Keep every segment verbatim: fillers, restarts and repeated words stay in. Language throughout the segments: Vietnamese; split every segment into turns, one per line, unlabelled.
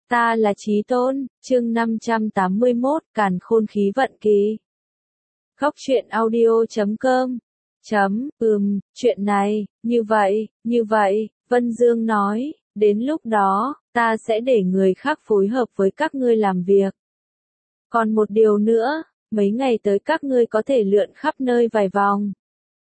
Ta là Chí Tôn, chương năm trăm tám mươi mốt, Càn Khôn Khí Vận Kỳ. Góc truyện audio chấm com. Chấm, ừm, chuyện này, như vậy, như vậy, Vân Dương nói, đến lúc đó, ta sẽ để người khác phối hợp với các ngươi làm việc. Còn một điều nữa, mấy ngày tới các ngươi có thể lượn khắp nơi vài vòng.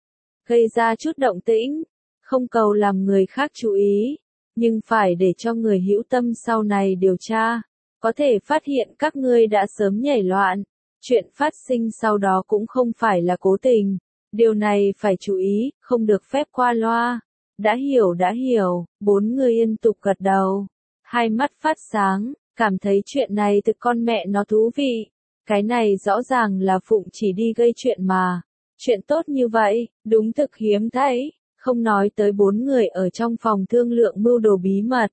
Gây ra chút động tĩnh, không cầu làm người khác chú ý, nhưng phải để cho người hữu tâm sau này điều tra, có thể phát hiện các ngươi đã sớm nhảy loạn. Chuyện phát sinh sau đó cũng không phải là cố tình, điều này phải chú ý, không được phép qua loa. Đã hiểu đã hiểu, bốn người liên tục gật đầu, hai mắt phát sáng, cảm thấy chuyện này từ con mẹ nó thú vị. Cái này rõ ràng là Phụng chỉ đi gây chuyện mà. Chuyện tốt như vậy, đúng thực hiếm thấy, không nói tới bốn người ở trong phòng thương lượng mưu đồ bí mật.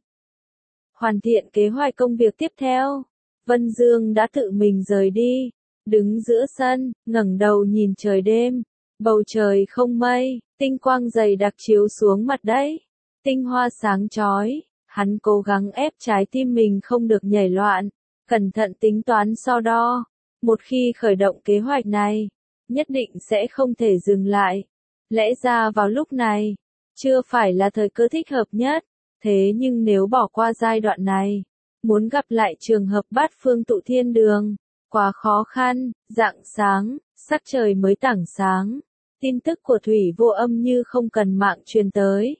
Hoàn thiện kế hoạch công việc tiếp theo, Vân Dương đã tự mình rời đi, đứng giữa sân, ngẩng đầu nhìn trời đêm, bầu trời không mây, tinh quang dày đặc chiếu xuống mặt đất, tinh hoa sáng chói, hắn cố gắng ép trái tim mình không được nhảy loạn, cẩn thận tính toán so đo, một khi khởi động kế hoạch này, nhất định sẽ không thể dừng lại. Lẽ ra vào lúc này, chưa phải là thời cơ thích hợp nhất, thế nhưng nếu bỏ qua giai đoạn này, muốn gặp lại trường hợp bát phương tụ thiên đường, quá khó khăn. Rạng sáng, sắc trời mới tảng sáng, tin tức của Thủy Vô Âm như không cần mạng truyền tới.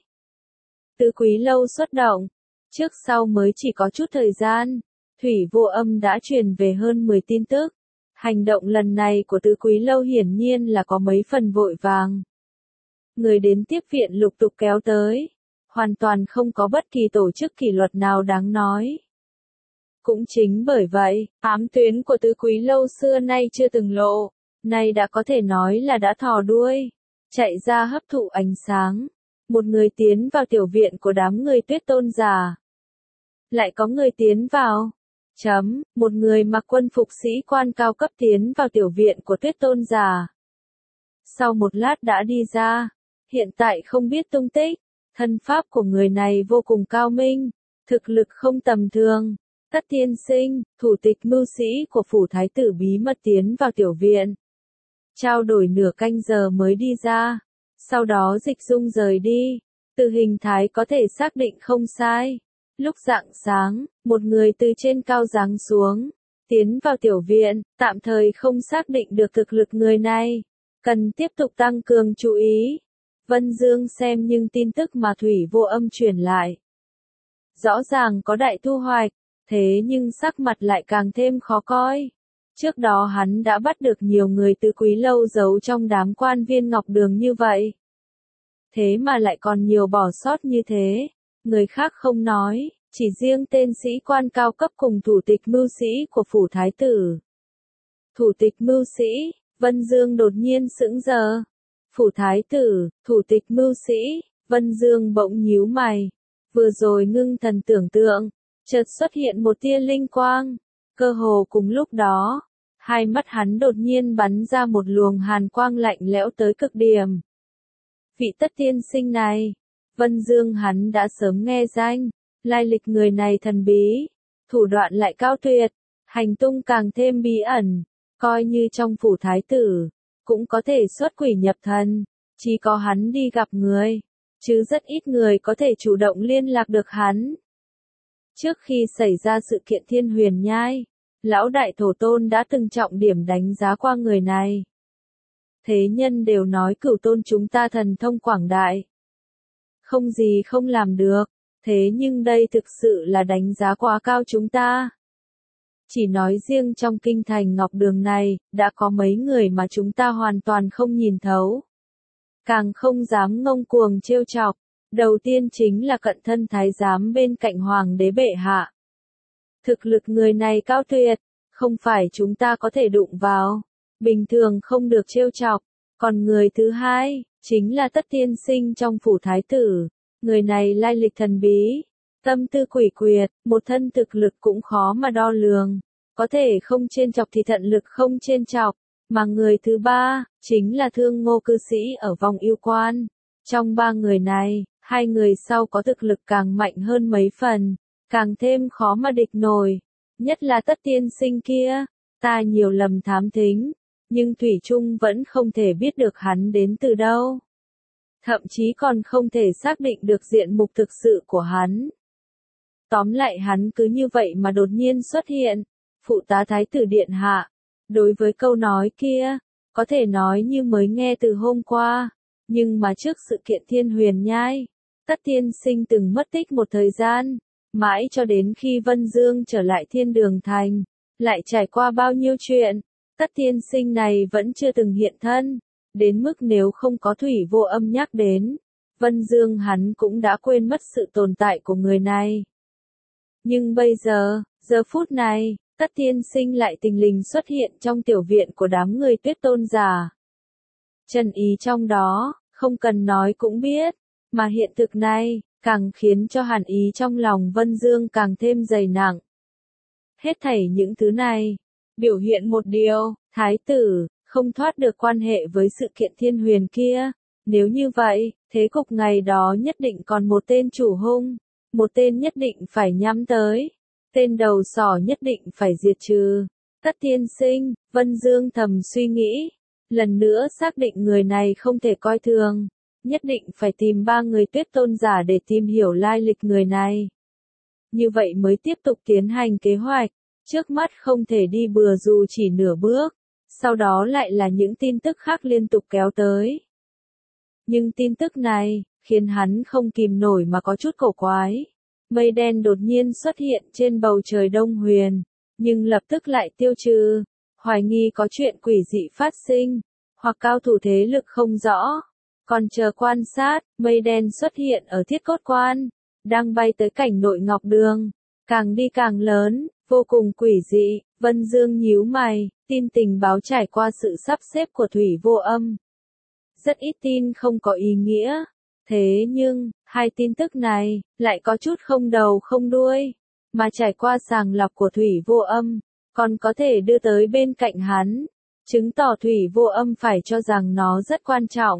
Tứ Quý Lâu xuất động, trước sau mới chỉ có chút thời gian, Thủy Vô Âm đã truyền về hơn mười tin tức. Hành động lần này của Tứ Quý Lâu hiển nhiên là có mấy phần vội vàng. Người đến tiếp viện lục tục kéo tới, hoàn toàn không có bất kỳ tổ chức kỷ luật nào đáng nói. Cũng chính bởi vậy, ám tuyến của Tứ Quý Lâu xưa nay chưa từng lộ, nay đã có thể nói là đã thò đuôi, chạy ra hấp thụ ánh sáng. Một người tiến vào tiểu viện của đám người Tuyết Tôn giả. Lại có người tiến vào. Chấm, một người mặc quân phục sĩ quan cao cấp tiến vào tiểu viện của Tuyết Tôn giả. Sau một lát đã đi ra, hiện tại không biết tung tích, thân pháp của người này vô cùng cao minh, thực lực không tầm thường. Tất tiên sinh, thủ tịch mưu sĩ của phủ thái tử bí mật tiến vào tiểu viện. Trao đổi nửa canh giờ mới đi ra, sau đó Dịch Dung rời đi, từ hình thái có thể xác định không sai. Lúc rạng sáng, một người từ trên cao giáng xuống, tiến vào tiểu viện, tạm thời không xác định được thực lực người này, cần tiếp tục tăng cường chú ý. Vân Dương xem nhưng tin tức mà Thủy Vô Âm truyền lại. Rõ ràng có đại thu hoạch, thế nhưng sắc mặt lại càng thêm khó coi. Trước đó hắn đã bắt được nhiều người Tứ Quý Lâu giấu trong đám quan viên Ngọc Đường như vậy. Thế mà lại còn nhiều bỏ sót như thế. Người khác không nói, chỉ riêng tên sĩ quan cao cấp cùng thủ tịch mưu sĩ của phủ thái tử. Thủ tịch mưu sĩ, Vân Dương đột nhiên sững sờ. Phủ thái tử, thủ tịch mưu sĩ, Vân Dương bỗng nhíu mày. Vừa rồi ngưng thần tưởng tượng, chợt xuất hiện một tia linh quang. Cơ hồ cùng lúc đó, hai mắt hắn đột nhiên bắn ra một luồng hàn quang lạnh lẽo tới cực điểm. Vị Tất tiên sinh này, Vân Dương hắn đã sớm nghe danh, lai lịch người này thần bí, thủ đoạn lại cao tuyệt, hành tung càng thêm bí ẩn, coi như trong phủ thái tử, cũng có thể xuất quỷ nhập thần, chỉ có hắn đi gặp người, chứ rất ít người có thể chủ động liên lạc được hắn. Trước khi xảy ra sự kiện Thiên Huyền Nhai, lão đại thổ tôn đã từng trọng điểm đánh giá qua người này. Thế nhân đều nói Cửu Tôn chúng ta thần thông quảng đại, không gì không làm được, thế nhưng đây thực sự là đánh giá quá cao chúng ta. Chỉ nói riêng trong kinh thành Ngọc Đường này, đã có mấy người mà chúng ta hoàn toàn không nhìn thấu. Càng không dám ngông cuồng trêu chọc, đầu tiên chính là cận thân thái giám bên cạnh hoàng đế bệ hạ. Thực lực người này cao tuyệt, không phải chúng ta có thể đụng vào, bình thường không được trêu chọc. Còn người thứ hai, chính là Tất tiên sinh trong phủ thái tử. Người này lai lịch thần bí, tâm tư quỷ quyệt, một thân thực lực cũng khó mà đo lường, có thể không trên chọc thì thận lực không trên chọc. Mà người thứ ba, chính là Thương Ngô cư sĩ ở vòng yêu quan. Trong ba người này, hai người sau có thực lực càng mạnh hơn mấy phần, càng thêm khó mà địch nổi, nhất là Tất tiên sinh kia, ta nhiều lầm thám thính, nhưng thủy chung vẫn không thể biết được hắn đến từ đâu. Thậm chí còn không thể xác định được diện mục thực sự của hắn. Tóm lại hắn cứ như vậy mà đột nhiên xuất hiện, phụ tá thái tử điện hạ. Đối với câu nói kia, có thể nói như mới nghe từ hôm qua, nhưng mà trước sự kiện Thiên Huyền Nhai, Tất tiên sinh từng mất tích một thời gian, mãi cho đến khi Vân Dương trở lại Thiên Đường Thành, lại trải qua bao nhiêu chuyện, Tất tiên sinh này vẫn chưa từng hiện thân, đến mức nếu không có Thủy Vô Âm nhắc đến, Vân Dương hắn cũng đã quên mất sự tồn tại của người này. Nhưng bây giờ, giờ phút này, Tất tiên sinh lại tình lình xuất hiện trong tiểu viện của đám người Tuyết Tôn giả. Chân ý trong đó, không cần nói cũng biết, mà hiện thực này, càng khiến cho hàn ý trong lòng Vân Dương càng thêm dày nặng. Hết thảy những thứ này, biểu hiện một điều, thái tử, không thoát được quan hệ với sự kiện Thiên Huyền kia. Nếu như vậy, thế cục ngày đó nhất định còn một tên chủ hung, một tên nhất định phải nhắm tới, tên đầu sỏ nhất định phải diệt trừ. Tất tiên sinh, Vân Dương thầm suy nghĩ, lần nữa xác định người này không thể coi thường, nhất định phải tìm ba người Tuyết Tôn giả để tìm hiểu lai lịch người này. Như vậy mới tiếp tục tiến hành kế hoạch, trước mắt không thể đi bừa dù chỉ nửa bước, sau đó lại là những tin tức khác liên tục kéo tới. Nhưng tin tức này, khiến hắn không kìm nổi mà có chút cổ quái. Mây đen đột nhiên xuất hiện trên bầu trời Đông Huyền, nhưng lập tức lại tiêu trừ, hoài nghi có chuyện quỷ dị phát sinh, hoặc cao thủ thế lực không rõ. Còn chờ quan sát, mây đen xuất hiện ở Thiết Cốt Quan, đang bay tới cảnh Nội Ngọc Đường, càng đi càng lớn, vô cùng quỷ dị. Vân Dương nhíu mày, tin tình báo trải qua sự sắp xếp của Thủy Vô Âm. Rất ít tin không có ý nghĩa, thế nhưng, hai tin tức này, lại có chút không đầu không đuôi, mà trải qua sàng lọc của Thủy Vô Âm, còn có thể đưa tới bên cạnh hắn, chứng tỏ Thủy Vô Âm phải cho rằng nó rất quan trọng.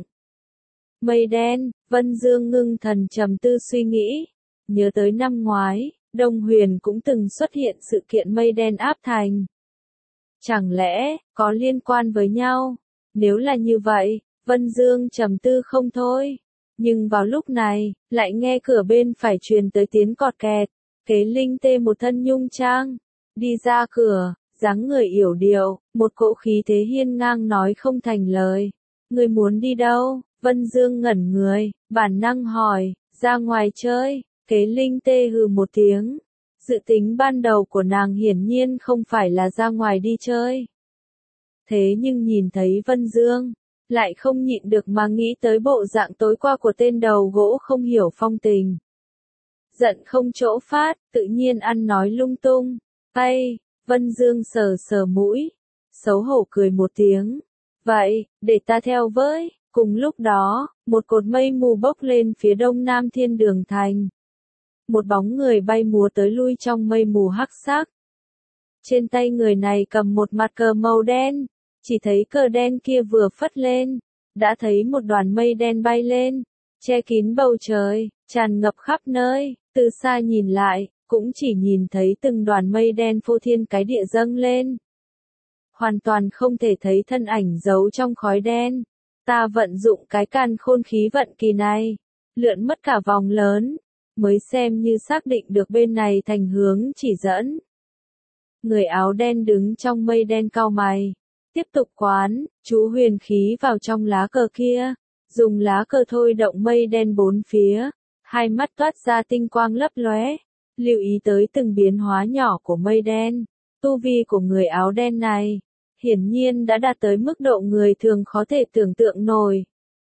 Mây đen, Vân Dương ngưng thần trầm tư suy nghĩ, nhớ tới năm ngoái, Đông Huyền cũng từng xuất hiện sự kiện mây đen áp thành. Chẳng lẽ, có liên quan với nhau? Nếu là như vậy, Vân Dương trầm tư không thôi. Nhưng vào lúc này, lại nghe cửa bên phải truyền tới tiếng cọt kẹt, Kế Linh Tê một thân nhung trang, đi ra cửa, dáng người yểu điệu, một cỗ khí thế hiên ngang nói không thành lời. Người muốn đi đâu? Vân Dương ngẩn người, bản năng hỏi, ra ngoài chơi. Kế Linh Tê hừ một tiếng. Dự tính ban đầu của nàng hiển nhiên không phải là ra ngoài đi chơi. Thế nhưng nhìn thấy Vân Dương, lại không nhịn được mà nghĩ tới bộ dạng tối qua của tên đầu gỗ không hiểu phong tình. Giận không chỗ phát, tự nhiên ăn nói lung tung. Tay, Vân Dương sờ sờ mũi, xấu hổ cười một tiếng. Vậy, để ta theo với. Cùng lúc đó, một cột mây mù bốc lên phía đông nam Thiên Đường Thành. Một bóng người bay múa tới lui trong mây mù hắc sắc. Trên tay người này cầm một mặt cờ màu đen, chỉ thấy cờ đen kia vừa phất lên, đã thấy một đoàn mây đen bay lên, che kín bầu trời, tràn ngập khắp nơi, từ xa nhìn lại, cũng chỉ nhìn thấy từng đoàn mây đen phô thiên cái địa dâng lên. Hoàn toàn không thể thấy thân ảnh giấu trong khói đen. Ta vận dụng cái càn khôn khí vận kỳ này, lượn mất cả vòng lớn, mới xem như xác định được bên này thành hướng chỉ dẫn. Người áo đen đứng trong mây đen cau mày, tiếp tục quán, chú huyền khí vào trong lá cờ kia, dùng lá cờ thôi động mây đen bốn phía, hai mắt toát ra tinh quang lấp lóe, lưu ý tới từng biến hóa nhỏ của mây đen. Tu vi của người áo đen này, hiển nhiên đã đạt tới mức độ người thường khó thể tưởng tượng nổi.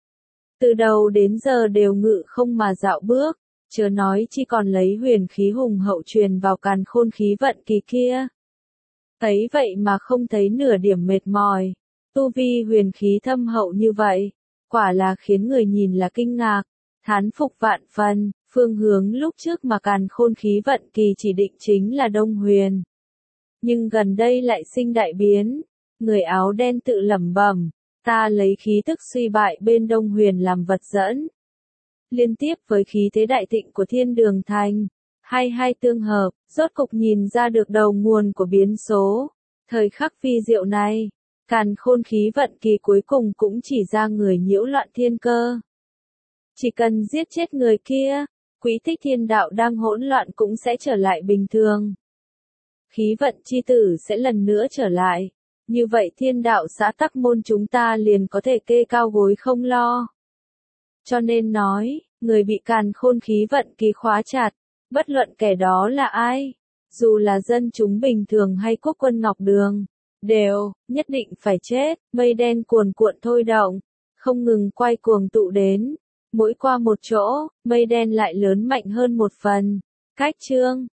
Từ đầu đến giờ đều ngự không mà dạo bước, chớ nói chỉ còn lấy huyền khí hùng hậu truyền vào càn khôn khí vận kỳ kia. Thấy vậy mà không thấy nửa điểm mệt mỏi, tu vi huyền khí thâm hậu như vậy, quả là khiến người nhìn là kinh ngạc, thán phục vạn phần. Phương hướng lúc trước mà càn khôn khí vận kỳ chỉ định chính là Đông Huyền. Nhưng gần đây lại sinh đại biến, người áo đen tự lẩm bẩm, ta lấy khí tức suy bại bên Đông Huyền làm vật dẫn. Liên tiếp với khí thế đại thịnh của Thiên Đường Thành, hai hai tương hợp, rốt cục nhìn ra được đầu nguồn của biến số. Thời khắc vi diệu này, càn khôn khí vận kỳ cuối cùng cũng chỉ ra người nhiễu loạn thiên cơ. Chỉ cần giết chết người kia, quỹ tích thiên đạo đang hỗn loạn cũng sẽ trở lại bình thường. Khí vận chi tử sẽ lần nữa trở lại. Như vậy thiên đạo xã tắc môn chúng ta liền có thể kê cao gối không lo. Cho nên nói, người bị càn khôn khí vận kỳ khóa chặt, bất luận kẻ đó là ai, dù là dân chúng bình thường hay quốc quân Ngọc Đường, đều, nhất định phải chết. Mây đen cuồn cuộn thôi động, không ngừng quay cuồng tụ đến. Mỗi qua một chỗ, mây đen lại lớn mạnh hơn một phần. Cách chương